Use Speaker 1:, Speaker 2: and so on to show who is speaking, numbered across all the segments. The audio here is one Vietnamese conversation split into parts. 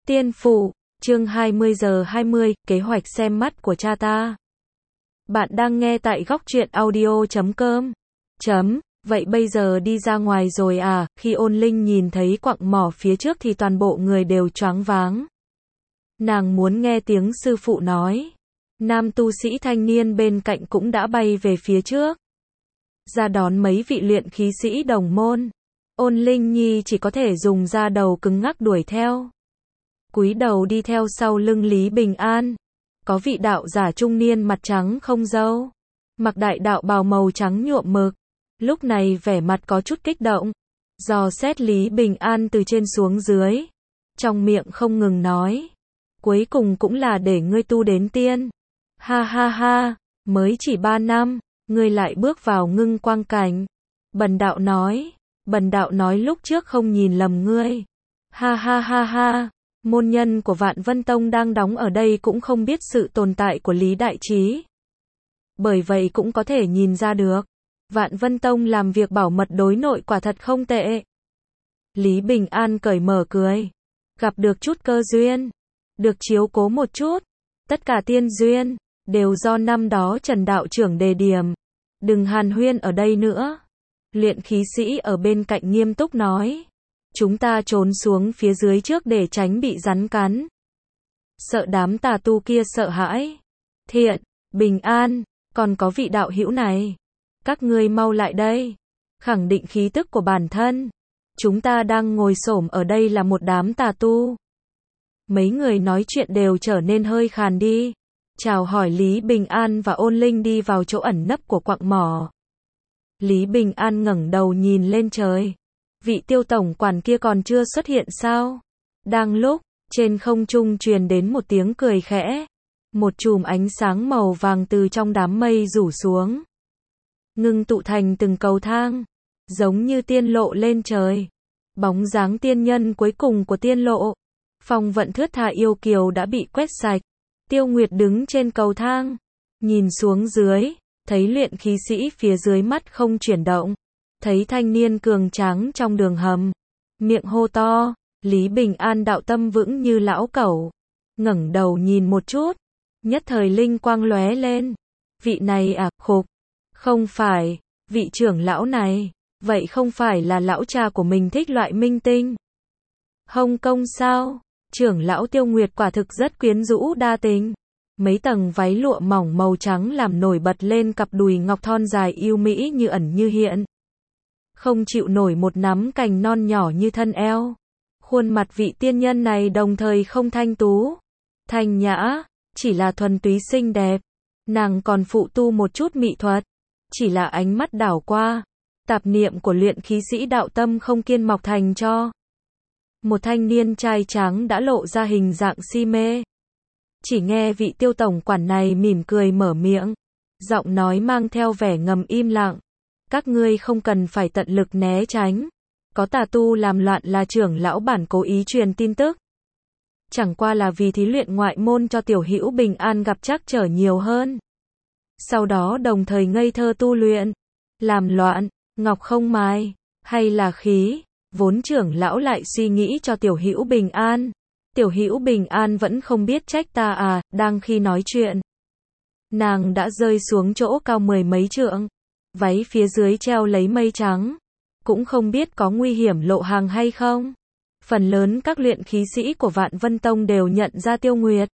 Speaker 1: Tiên phụ, chương 20 giờ 20, kế hoạch xem mắt của cha ta. Bạn đang nghe tại góc truyện audio.com. Vậy bây giờ đi ra ngoài rồi à? Khi Ôn Linh nhìn thấy quặng mỏ phía trước thì toàn bộ người đều choáng váng. Nàng muốn nghe tiếng sư phụ nói. Nam tu sĩ thanh niên bên cạnh cũng đã bay về phía trước, ra đón mấy vị luyện khí sĩ đồng môn. Ôn Linh Nhi chỉ có thể dùng da đầu cứng ngắc đuổi theo, cúi đầu đi theo sau lưng Lý Bình An. Có vị đạo giả trung niên mặt trắng không râu, mặc đại đạo bào màu trắng nhuộm mực, lúc này vẻ mặt có chút kích động, dò xét Lý Bình An từ trên xuống dưới, trong miệng không ngừng nói, cuối cùng cũng là để ngươi tu đến tiên. Ha ha ha, mới chỉ 3 năm, ngươi lại bước vào ngưng quang cảnh. Bần đạo nói lúc trước không nhìn lầm ngươi. Ha ha ha ha, môn nhân của Vạn Vân Tông đang đóng ở đây cũng không biết sự tồn tại của Lý Đại Trí. Bởi vậy cũng có thể nhìn ra được, Vạn Vân Tông làm việc bảo mật đối nội quả thật không tệ. Lý Bình An cởi mở cười, gặp được chút cơ duyên, được chiếu cố một chút, tất cả tiên duyên đều do năm đó Trần đạo trưởng đề điểm, đừng hàn huyên ở đây nữa. Luyện khí sĩ ở bên cạnh nghiêm túc nói, chúng ta trốn xuống phía dưới trước để tránh bị rắn cắn. Sợ đám tà tu kia sợ hãi. Thiện, Bình An, còn có vị đạo hữu này, các ngươi mau lại đây, khẳng định khí tức của bản thân. Chúng ta đang ngồi xổm ở đây là một đám tà tu. Mấy người nói chuyện đều trở nên hơi khàn đi, chào hỏi Lý Bình An và Ôn Linh đi vào chỗ ẩn nấp của quặng mỏ. Lý Bình An ngẩng đầu nhìn lên trời. Vị Tiêu tổng quản kia còn chưa xuất hiện sao? Đang lúc, trên không trung truyền đến một tiếng cười khẽ. Một chùm ánh sáng màu vàng từ trong đám mây rủ xuống, ngưng tụ thành từng cầu thang, giống như tiên lộ lên trời. Bóng dáng tiên nhân cuối cùng của tiên lộ, phong vận thướt tha yêu kiều đã bị quét sạch. Tiêu Nguyệt đứng trên cầu thang, nhìn xuống dưới, thấy luyện khí sĩ phía dưới mắt không chuyển động, thấy thanh niên cường tráng trong đường hầm, miệng hô to, Lý Bình An đạo tâm vững như lão cẩu, ngẩng đầu nhìn một chút, nhất thời linh quang lóe lên, vị này à, khục, không phải, vị trưởng lão này, vậy không phải là lão cha của mình thích loại minh tinh Hồng Kông sao? Trưởng lão Tiêu Nguyệt quả thực rất quyến rũ đa tình. Mấy tầng váy lụa mỏng màu trắng làm nổi bật lên cặp đùi ngọc thon dài yêu mỹ như ẩn như hiện. Không chịu nổi một nắm cành non nhỏ như thân eo. Khuôn mặt vị tiên nhân này đồng thời không thanh tú, thanh nhã, chỉ là thuần túy xinh đẹp. Nàng còn phụ tu một chút mỹ thuật, chỉ là ánh mắt đảo qua, tạp niệm của luyện khí sĩ đạo tâm không kiên mọc thành cho. Một thanh niên trai trắng đã lộ ra hình dạng si mê. Chỉ nghe vị Tiêu tổng quản này mỉm cười mở miệng, giọng nói mang theo vẻ ngầm im lặng. Các ngươi không cần phải tận lực né tránh. Có tà tu làm loạn là trưởng lão bản cố ý truyền tin tức. Chẳng qua là vì thí luyện ngoại môn cho tiểu hữu Bình An gặp trắc trở nhiều hơn. Sau đó đồng thời ngây thơ tu luyện. Làm loạn, ngọc không mài, hay là khí. Vốn trưởng lão lại suy nghĩ cho tiểu hữu Bình An. Tiểu hữu Bình An vẫn không biết trách ta à. Đang khi nói chuyện, nàng đã rơi xuống chỗ cao 10 mấy trượng, váy phía dưới treo lấy mây trắng, cũng không biết có nguy hiểm lộ hàng hay không. Phần lớn các luyện khí sĩ của Vạn Vân Tông đều nhận ra Tiêu Nguyệt,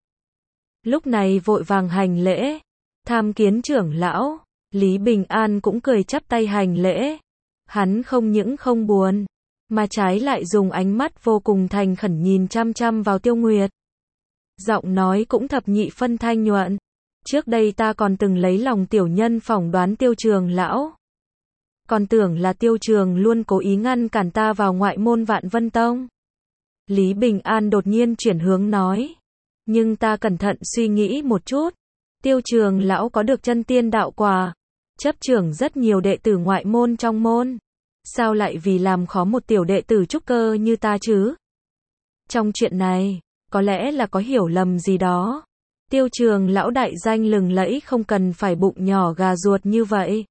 Speaker 1: lúc này vội vàng hành lễ, tham kiến trưởng lão. Lý Bình An cũng cười chắp tay hành lễ. Hắn không những không buồn, mà trái lại dùng ánh mắt vô cùng thành khẩn nhìn chăm chăm vào Tiêu Nguyệt. Giọng nói cũng thập nhị phân thanh nhuận. Trước đây ta còn từng lấy lòng tiểu nhân phỏng đoán Tiêu trường lão, còn tưởng là Tiêu trường luôn cố ý ngăn cản ta vào ngoại môn Vạn Vân Tông. Lý Bình An đột nhiên chuyển hướng nói, nhưng ta cẩn thận suy nghĩ một chút, Tiêu trường lão có được chân tiên đạo quả, chấp trưởng rất nhiều đệ tử ngoại môn trong môn. Sao lại vì làm khó một tiểu đệ tử trúc cơ như ta chứ? Trong chuyện này, có lẽ là có hiểu lầm gì đó. Tiêu trường lão đại danh lừng lẫy không cần phải bụng nhỏ gà ruột như vậy.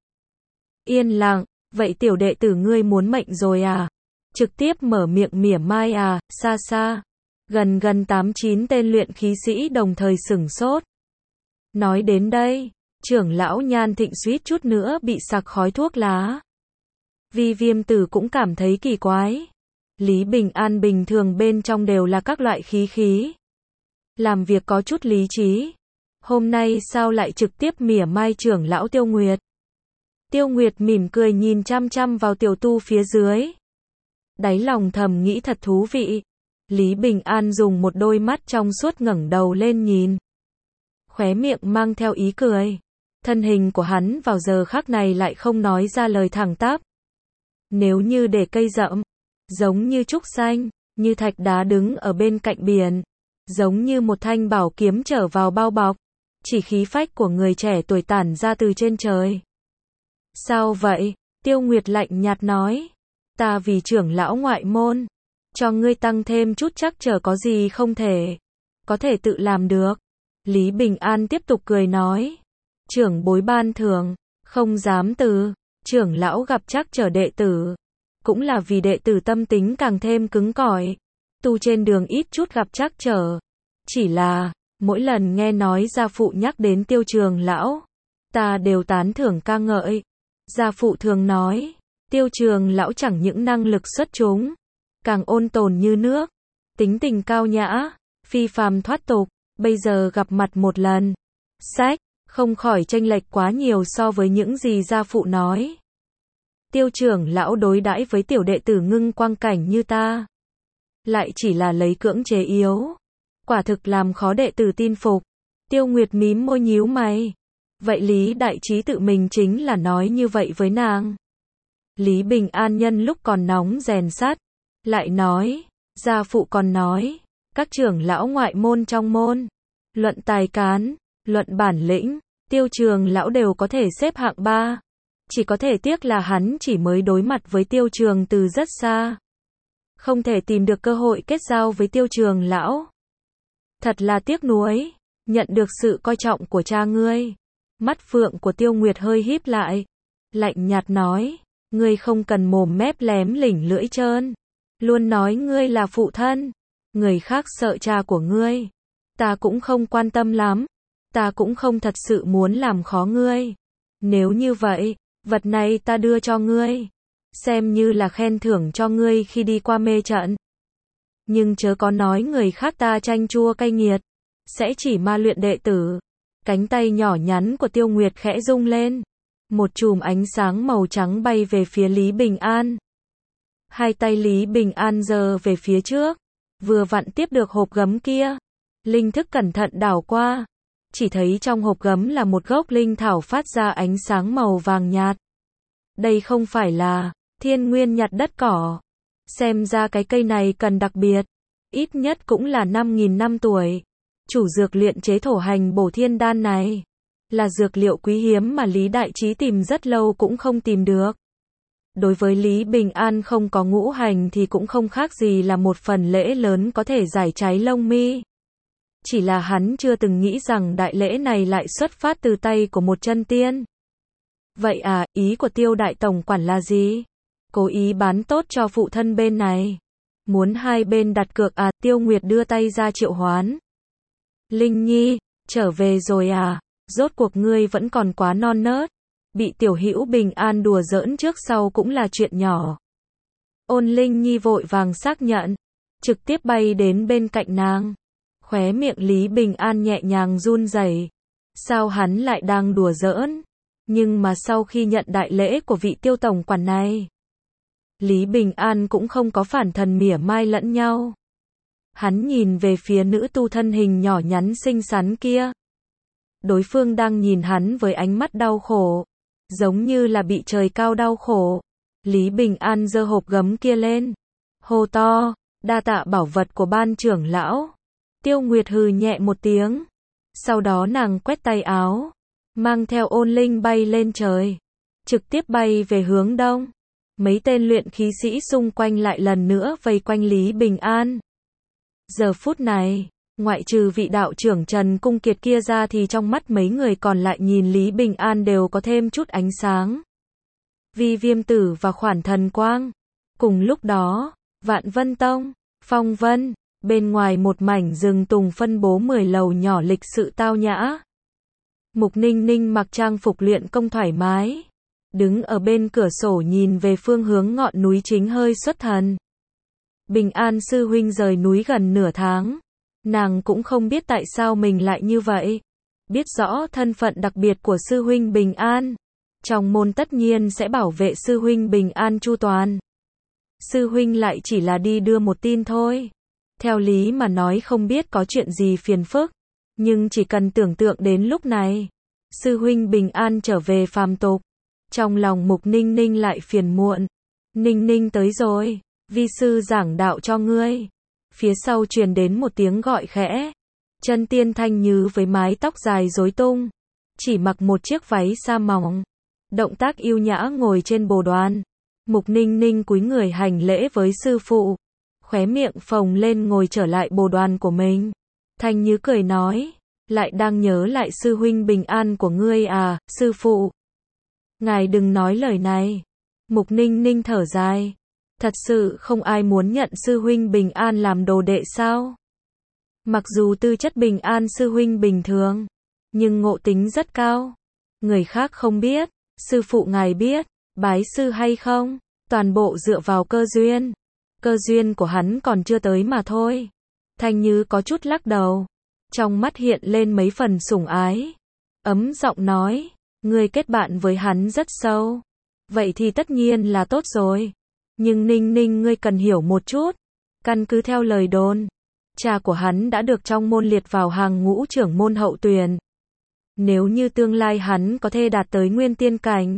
Speaker 1: Yên lặng, vậy tiểu đệ tử ngươi muốn mệnh rồi à? Trực tiếp mở miệng mỉa mai à, xa xa. Gần 8-9 tên luyện khí sĩ đồng thời sửng sốt. Nói đến đây, trưởng lão Nhan Thịnh suýt chút nữa bị sặc khói thuốc lá. Vi Viêm Tử cũng cảm thấy kỳ quái. Lý Bình An bình thường bên trong đều là các loại khí khí. Làm việc có chút lý trí. Hôm nay sao lại trực tiếp mỉa mai trưởng lão Tiêu Nguyệt? Tiêu Nguyệt mỉm cười nhìn chăm chăm vào tiểu tu phía dưới. Đáy lòng thầm nghĩ thật thú vị. Lý Bình An dùng một đôi mắt trong suốt ngẩng đầu lên nhìn. Khóe miệng mang theo ý cười. Thân hình của hắn vào giờ khắc này lại không nói ra lời thẳng tắp. Nếu như để cây rậm, giống như trúc xanh, như thạch đá đứng ở bên cạnh biển, giống như một thanh bảo kiếm trở vào bao bọc, chỉ khí phách của người trẻ tuổi tản ra từ trên trời. Sao vậy? Tiêu Nguyệt lạnh nhạt nói. Ta vì trưởng lão ngoại môn, cho ngươi tăng thêm chút chắc chờ có gì không thể. Có thể tự làm được. Lý Bình An tiếp tục cười nói. Trưởng bối ban thưởng, không dám từ, trưởng lão gặp chắc trở đệ tử. Cũng là vì đệ tử tâm tính càng thêm cứng cỏi. Tu trên đường ít chút gặp chắc trở. Chỉ là, mỗi lần nghe nói gia phụ nhắc đến Tiêu trường lão, ta đều tán thưởng ca ngợi. Gia phụ thường nói, Tiêu trường lão chẳng những năng lực xuất chúng, càng ôn tồn như nước, tính tình cao nhã, phi phàm thoát tục, bây giờ gặp mặt một lần. Sách, không khỏi chênh lệch quá nhiều so với những gì gia phụ nói. Tiêu trưởng lão đối đãi với tiểu đệ tử Ngưng Quang cảnh như ta, lại chỉ là lấy cưỡng chế yếu. Quả thực làm khó đệ tử tin phục. Tiêu Nguyệt mím môi nhíu mày. Vậy Lý Đại Trí tự mình chính là nói như vậy với nàng. Lý Bình An nhân lúc còn nóng rèn sắt, lại nói, gia phụ còn nói, các trưởng lão ngoại môn trong môn, luận tài cán, luận bản lĩnh, Tiêu trường lão đều có thể xếp hạng 3. Chỉ có thể tiếc là hắn chỉ mới đối mặt với Tiêu trường từ rất xa. Không thể tìm được cơ hội kết giao với Tiêu trường lão. Thật là tiếc nuối, nhận được sự coi trọng của cha ngươi. Mắt phượng của Tiêu Nguyệt hơi híp lại, lạnh nhạt nói, ngươi không cần mồm mép lém lỉnh lưỡi trơn, luôn nói ngươi là phụ thân, người khác sợ cha của ngươi, ta cũng không quan tâm lắm, ta cũng không thật sự muốn làm khó ngươi. Nếu như vậy, vật này ta đưa cho ngươi, xem như là khen thưởng cho ngươi khi đi qua mê trận. Nhưng chớ có nói người khác ta chanh chua cay nghiệt, sẽ chỉ ma luyện đệ tử. Cánh tay nhỏ nhắn của Tiêu Nguyệt khẽ rung lên. Một chùm ánh sáng màu trắng bay về phía Lý Bình An. Hai tay Lý Bình An giơ về phía trước, vừa vặn tiếp được hộp gấm kia. Linh thức cẩn thận đảo qua, chỉ thấy trong hộp gấm là một gốc linh thảo phát ra ánh sáng màu vàng nhạt. Đây không phải là thiên nguyên nhặt đất cỏ. Xem ra cái cây này cần đặc biệt, ít nhất cũng là 5.000 năm tuổi. Chủ dược luyện chế thổ hành bổ thiên đan này là dược liệu quý hiếm mà Lý Đại Trí tìm rất lâu cũng không tìm được. Đối với Lý Bình An không có ngũ hành thì cũng không khác gì là một phần lễ lớn có thể giải cháy lông mi. Chỉ là hắn chưa từng nghĩ rằng đại lễ này lại xuất phát từ tay của một chân tiên. Vậy à, ý của Tiêu đại tổng quản là gì? Cố ý bán tốt cho phụ thân bên này. Muốn hai bên đặt cược à? Tiêu Nguyệt đưa tay ra triệu hoán. Linh Nhi, trở về rồi à? Rốt cuộc ngươi vẫn còn quá non nớt. Bị tiểu hữu Bình An đùa giỡn trước sau cũng là chuyện nhỏ. Ôn Linh Nhi vội vàng xác nhận, trực tiếp bay đến bên cạnh nàng. Khóe miệng Lý Bình An nhẹ nhàng run rẩy. Sao hắn lại đang đùa giỡn? Nhưng mà sau khi nhận đại lễ của vị Tiêu tổng quản này, Lý Bình An cũng không có phản thần mỉa mai lẫn nhau. Hắn nhìn về phía nữ tu thân hình nhỏ nhắn xinh xắn kia. Đối phương đang nhìn hắn với ánh mắt đau khổ, giống như là bị trời cao đau khổ. Lý Bình An giơ hộp gấm kia lên, hô to, đa tạ bảo vật của ban trưởng lão. Tiêu Nguyệt hừ nhẹ một tiếng, sau đó nàng quét tay áo, mang theo Ôn Linh bay lên trời, trực tiếp bay về hướng đông. Mấy tên luyện khí sĩ xung quanh lại lần nữa vây quanh Lý Bình An. Giờ phút này, ngoại trừ vị đạo trưởng Trần Cung Kiệt kia ra thì trong mắt mấy người còn lại nhìn Lý Bình An đều có thêm chút ánh sáng. Vi Viêm Tử và Khoản Thần Quang. Cùng lúc đó, Vạn Vân Tông, Phong Vân, Bên ngoài một mảnh rừng tùng phân bố 10 lầu nhỏ lịch sự tao nhã. Mục Ninh Ninh mặc trang phục luyện công thoải mái, đứng ở bên cửa sổ nhìn về phương hướng ngọn núi chính hơi xuất thần. Bình An sư huynh rời núi gần nửa tháng, nàng cũng không biết tại sao mình lại như vậy. Biết rõ thân phận đặc biệt của sư huynh Bình An, trong môn tất nhiên sẽ bảo vệ sư huynh Bình An chu toàn. Sư huynh lại chỉ là đi đưa một tin thôi. Theo lý mà nói không biết có chuyện gì phiền phức, nhưng chỉ cần tưởng tượng đến lúc này, sư huynh Bình An trở về phàm tục, trong lòng Mục Ninh Ninh lại phiền muộn. Ninh Ninh tới rồi, vi sư giảng đạo cho ngươi. Phía sau truyền đến một tiếng gọi khẽ. Chân tiên Thanh Như với mái tóc dài rối tung, chỉ mặc một chiếc váy sa mỏng, động tác yêu nhã ngồi trên bồ đoàn. Mục Ninh Ninh cúi người hành lễ với sư phụ, khóe miệng phồng lên ngồi trở lại bồ đoàn của mình. Thanh Như cười nói, lại đang nhớ lại sư huynh Bình An của ngươi à, sư phụ. Ngài đừng nói lời này. Mục Ninh Ninh thở dài, thật sự không ai muốn nhận sư huynh Bình An làm đồ đệ sao? Mặc dù tư chất Bình An sư huynh bình thường, nhưng ngộ tính rất cao. Người khác không biết, sư phụ ngài biết, bái sư hay không, toàn bộ dựa vào cơ duyên. Cơ duyên của hắn còn chưa tới mà thôi. Thanh Như có chút lắc đầu, trong mắt hiện lên mấy phần sủng ái. Ấm giọng nói, ngươi kết bạn với hắn rất sâu. Vậy thì tất nhiên là tốt rồi. Nhưng Ninh Ninh ngươi cần hiểu một chút. Căn cứ theo lời đồn, cha của hắn đã được trong môn liệt vào hàng ngũ trưởng môn hậu tuyển. Nếu như tương lai hắn có thể đạt tới nguyên tiên cảnh,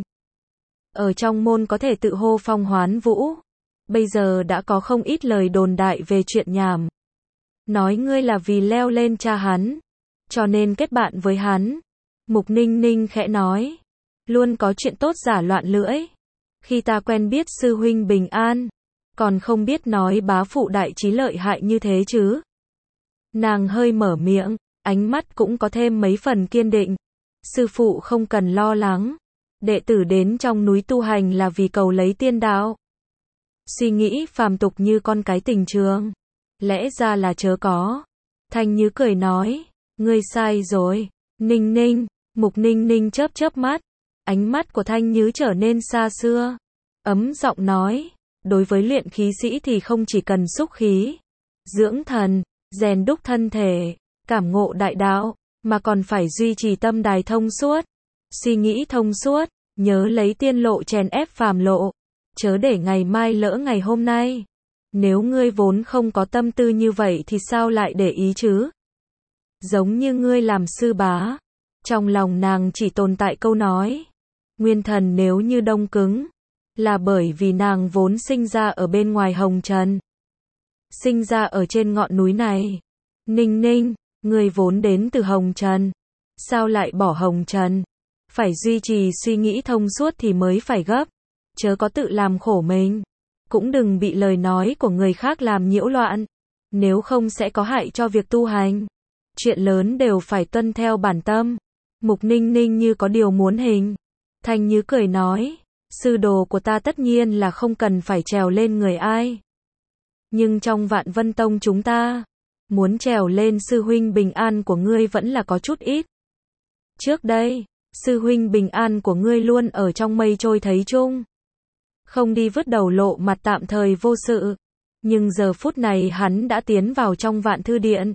Speaker 1: ở trong môn có thể tự hô phong hoán vũ. Bây giờ đã có không ít lời đồn đại về chuyện nhảm. Nói ngươi là vì leo lên cha hắn, cho nên kết bạn với hắn. Mục Ninh Ninh khẽ nói, luôn có chuyện tốt giả loạn lưỡi. Khi ta quen biết sư huynh Bình An, còn không biết nói bá phụ đại trí lợi hại như thế chứ. Nàng hơi mở miệng, ánh mắt cũng có thêm mấy phần kiên định. Sư phụ không cần lo lắng, đệ tử đến trong núi tu hành là vì cầu lấy tiên đạo. Suy nghĩ phàm tục như con cái tình trường, lẽ ra là chớ có. Thanh Như cười nói, ngươi sai rồi. Ninh Ninh, Mục Ninh Ninh chớp chớp mắt, ánh mắt của Thanh Như trở nên xa xưa. Ấm giọng nói, đối với luyện khí sĩ thì không chỉ cần xúc khí, dưỡng thần, rèn đúc thân thể, cảm ngộ đại đạo, mà còn phải duy trì tâm đài thông suốt, suy nghĩ thông suốt, nhớ lấy tiên lộ chèn ép phàm lộ, chớ để ngày mai lỡ ngày hôm nay. Nếu ngươi vốn không có tâm tư như vậy thì sao lại để ý chứ? Giống như ngươi làm sư bá, trong lòng nàng chỉ tồn tại câu nói, nguyên thần nếu như đông cứng, là bởi vì nàng vốn sinh ra ở bên ngoài hồng trần, sinh ra ở trên ngọn núi này. Ninh Ninh, ngươi vốn đến từ hồng trần, sao lại bỏ hồng trần? Phải duy trì suy nghĩ thông suốt thì mới phải gấp, chớ có tự làm khổ mình, cũng đừng bị lời nói của người khác làm nhiễu loạn, nếu không sẽ có hại cho việc tu hành. Chuyện lớn đều phải tuân theo bản tâm. Mục Ninh Ninh như có điều muốn hình. Thanh Như cười nói, sư đồ của ta tất nhiên là không cần phải trèo lên người ai. Nhưng trong Vạn Vân Tông chúng ta, muốn trèo lên sư huynh Bình An của ngươi vẫn là có chút ít. Trước đây, sư huynh Bình An của ngươi luôn ở trong mây trôi thấy chung, không đi vứt đầu lộ mặt tạm thời vô sự. Nhưng giờ phút này hắn đã tiến vào trong Vạn Thư Điện,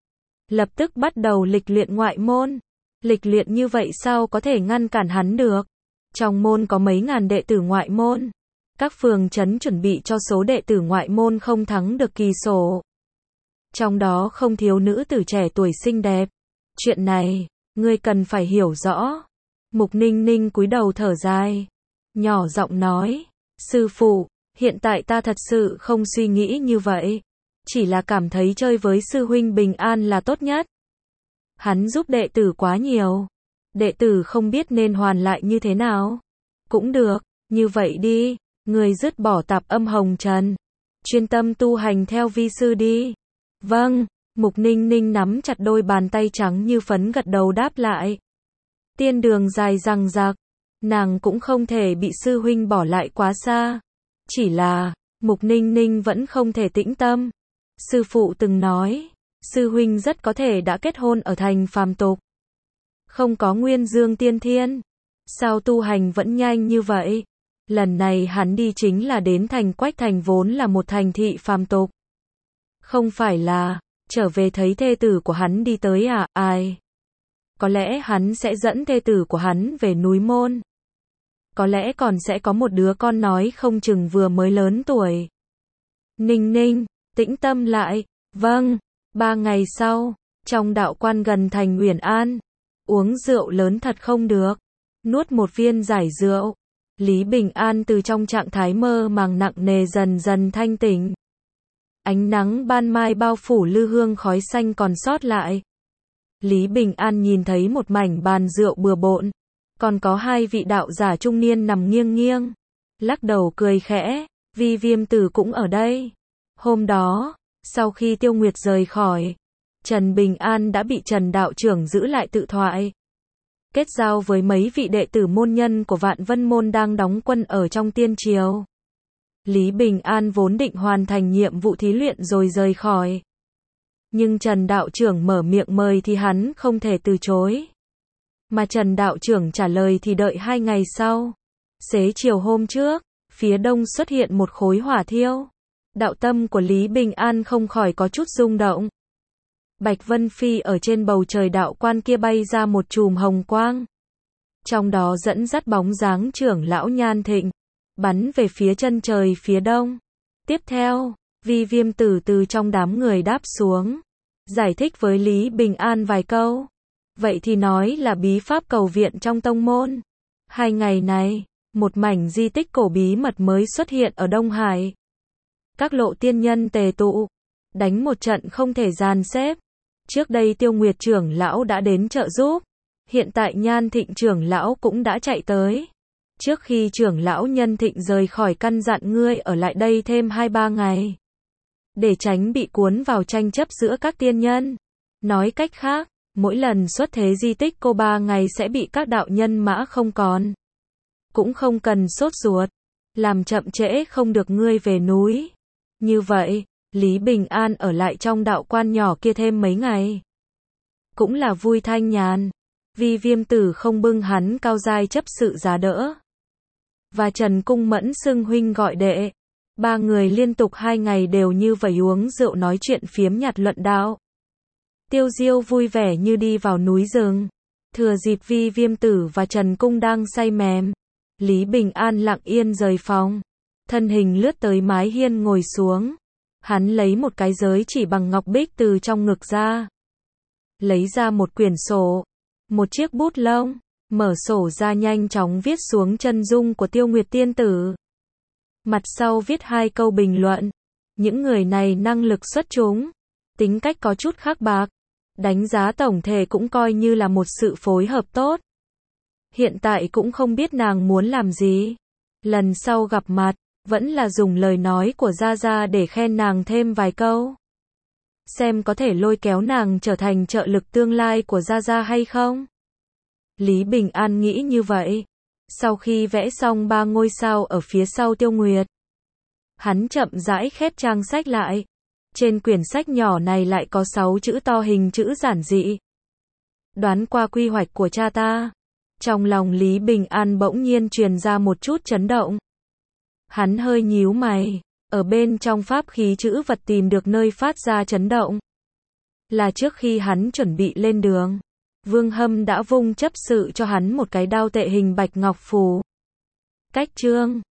Speaker 1: lập tức bắt đầu lịch luyện ngoại môn. Lịch luyện như vậy sao có thể ngăn cản hắn được? Trong môn có mấy ngàn đệ tử ngoại môn, các phường trấn chuẩn bị cho số đệ tử ngoại môn không thắng được kỳ sổ. Trong đó không thiếu nữ tử trẻ tuổi xinh đẹp. Chuyện này, ngươi cần phải hiểu rõ. Mục Ninh Ninh cúi đầu thở dài, nhỏ giọng nói, sư phụ, hiện tại ta thật sự không suy nghĩ như vậy. Chỉ là cảm thấy chơi với sư huynh Bình An là tốt nhất. Hắn giúp đệ tử quá nhiều, đệ tử không biết nên hoàn lại như thế nào. Cũng được, như vậy đi, người dứt bỏ tạp âm hồng trần, chuyên tâm tu hành theo vi sư đi. Vâng, Mục Ninh Ninh nắm chặt đôi bàn tay trắng như phấn gật đầu đáp lại. Tiên đường dài dằng dặc, nàng cũng không thể bị sư huynh bỏ lại quá xa. Chỉ là, Mục Ninh Ninh vẫn không thể tĩnh tâm. Sư phụ từng nói, sư huynh rất có thể đã kết hôn ở thành phàm tục. Không có Nguyên Dương tiên thiên. Sao tu hành vẫn nhanh như vậy? Lần này hắn đi chính là đến thành Quách Thành vốn là một thành thị phàm tục. Không phải là, trở về thấy thê tử của hắn đi tới à, ai? Có lẽ hắn sẽ dẫn thê tử của hắn về núi môn. Có lẽ còn sẽ có một đứa con nói không chừng vừa mới lớn tuổi. Ninh Ninh, tĩnh tâm lại, vâng, 3 ngày sau, trong đạo quan gần thành Uyển An, uống rượu lớn thật không được, nuốt một viên giải rượu, Lý Bình An từ trong trạng thái mơ màng nặng nề dần dần thanh tỉnh. Ánh nắng ban mai bao phủ lư hương khói xanh còn sót lại. Lý Bình An nhìn thấy một mảnh bàn rượu bừa bộn, còn có 2 vị đạo giả trung niên nằm nghiêng nghiêng, lắc đầu cười khẽ, Vi Viêm Tử cũng ở đây. Hôm đó, sau khi Tiêu Nguyệt rời khỏi, Trần Bình An đã bị Trần đạo trưởng giữ lại tự thoại. Kết giao với mấy vị đệ tử môn nhân của Vạn Vân Môn đang đóng quân ở trong tiên triều. Lý Bình An vốn định hoàn thành nhiệm vụ thí luyện rồi rời khỏi. Nhưng Trần đạo trưởng mở miệng mời thì hắn không thể từ chối. Mà Trần đạo trưởng trả lời thì đợi 2 ngày sau. Xế chiều hôm trước, phía đông xuất hiện một khối hỏa thiêu. Đạo tâm của Lý Bình An không khỏi có chút rung động. Bạch Vân Phi ở trên bầu trời đạo quan kia bay ra một chùm hồng quang. Trong đó dẫn dắt bóng dáng trưởng lão Nhan Thịnh, bắn về phía chân trời phía đông. Tiếp theo, Vi Viêm Tử từ trong đám người đáp xuống, giải thích với Lý Bình An vài câu. Vậy thì nói là bí pháp cầu viện trong tông môn. 2 ngày này, một mảnh di tích cổ bí mật mới xuất hiện ở Đông Hải. Các lộ tiên nhân tề tụ, đánh một trận không thể dàn xếp. Trước đây Tiêu Nguyệt trưởng lão đã đến trợ giúp, hiện tại Nhan Thịnh trưởng lão cũng đã chạy tới. Trước khi trưởng lão Nhân Thịnh rời khỏi căn dặn ngươi ở lại đây thêm 2-3 ngày, để tránh bị cuốn vào tranh chấp giữa các tiên nhân. Nói cách khác, mỗi lần xuất thế di tích cô 3 ngày sẽ bị các đạo nhân mã không còn. Cũng không cần sốt ruột, làm chậm trễ không được ngươi về núi. Như vậy, Lý Bình An ở lại trong đạo quan nhỏ kia thêm mấy ngày. Cũng là vui thanh nhàn. Vi Viêm Tử không bưng hắn cao giai chấp sự giá đỡ. Và Trần Cung Mẫn xưng huynh gọi đệ. 3 người liên tục 2 ngày đều như vậy uống rượu nói chuyện phiếm nhạt luận đạo. Tiêu Diêu vui vẻ như đi vào núi rừng. Thừa dịp Vi Viêm Tử và Trần Cung đang say mềm, Lý Bình An lặng yên rời phòng. Thân hình lướt tới mái hiên ngồi xuống. Hắn lấy một cái giới chỉ bằng ngọc bích từ trong ngực ra. Lấy ra một quyển sổ, một chiếc bút lông, mở sổ ra nhanh chóng viết xuống chân dung của Tiêu Nguyệt tiên tử. Mặt sau viết 2 câu bình luận. Những người này năng lực xuất chúng, tính cách có chút khác bạc. Đánh giá tổng thể cũng coi như là một sự phối hợp tốt. Hiện tại cũng không biết nàng muốn làm gì. Lần sau gặp mặt, vẫn là dùng lời nói của Gia Gia để khen nàng thêm vài câu. Xem có thể lôi kéo nàng trở thành trợ lực tương lai của Gia Gia hay không. Lý Bình An nghĩ như vậy. Sau khi vẽ xong 3 ngôi sao ở phía sau Tiêu Nguyệt, hắn chậm rãi khép trang sách lại. Trên quyển sách nhỏ này lại có 6 chữ to hình chữ giản dị. Đoán qua quy hoạch của cha ta. Trong lòng Lý Bình An bỗng nhiên truyền ra một chút chấn động. Hắn hơi nhíu mày, ở bên trong pháp khí chữ vật tìm được nơi phát ra chấn động. Là trước khi hắn chuẩn bị lên đường, Vương Hâm đã vung chấp sự cho hắn một cái đao tệ hình bạch ngọc phù. Cách chương